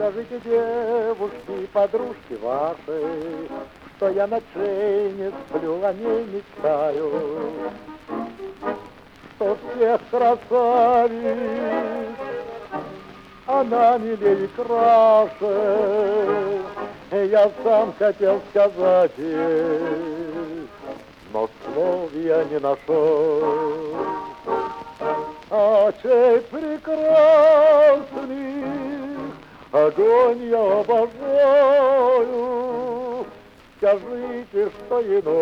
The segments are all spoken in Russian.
Скажите, девушки, подружки ваши, что я ночей не сплю, о ней мечтаю, что всех красавиц она милее и краше. Я сам хотел сказать ей, но слов я не нашел. Очей прекрасных огонь я обожаю. Скажите, что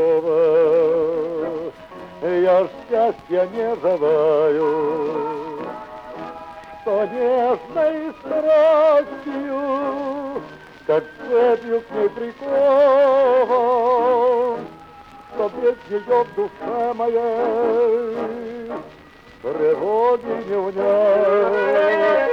иного я счастья не желаю, что нежной страстью, как цепью к ней прикован, что без нее в душе моей тревоги не унять.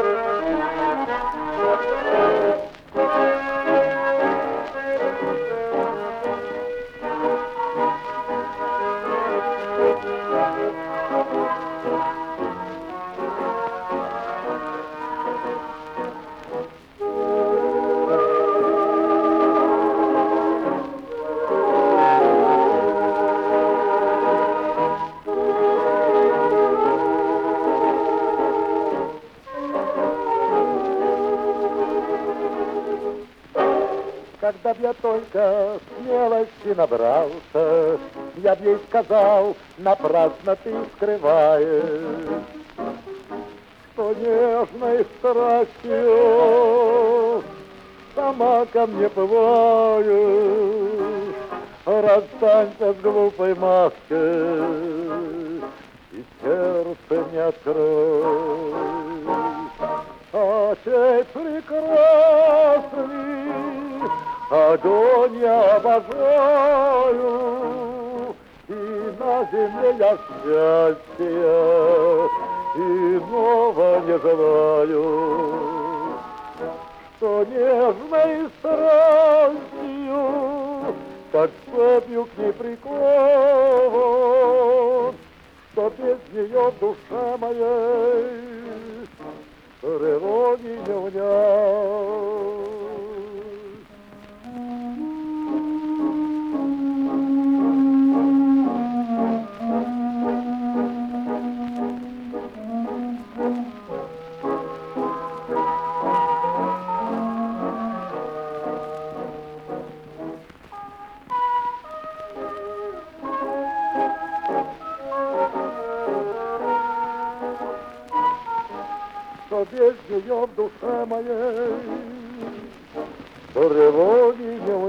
Когда б я только смелости набрался, я б ей сказал, напрасно ты скрываешь, что нежной страстью сама ко мне бываешь. Расстанься с глупой маской и сердце не открой. Очей прекрасный огонь я обожаю, и на земле я счастья иного не желаю, что нежной страстью, как цепью к ней прикован, что без нее в душе моей тревоги не унять. Что без нее в душе моей тревоги не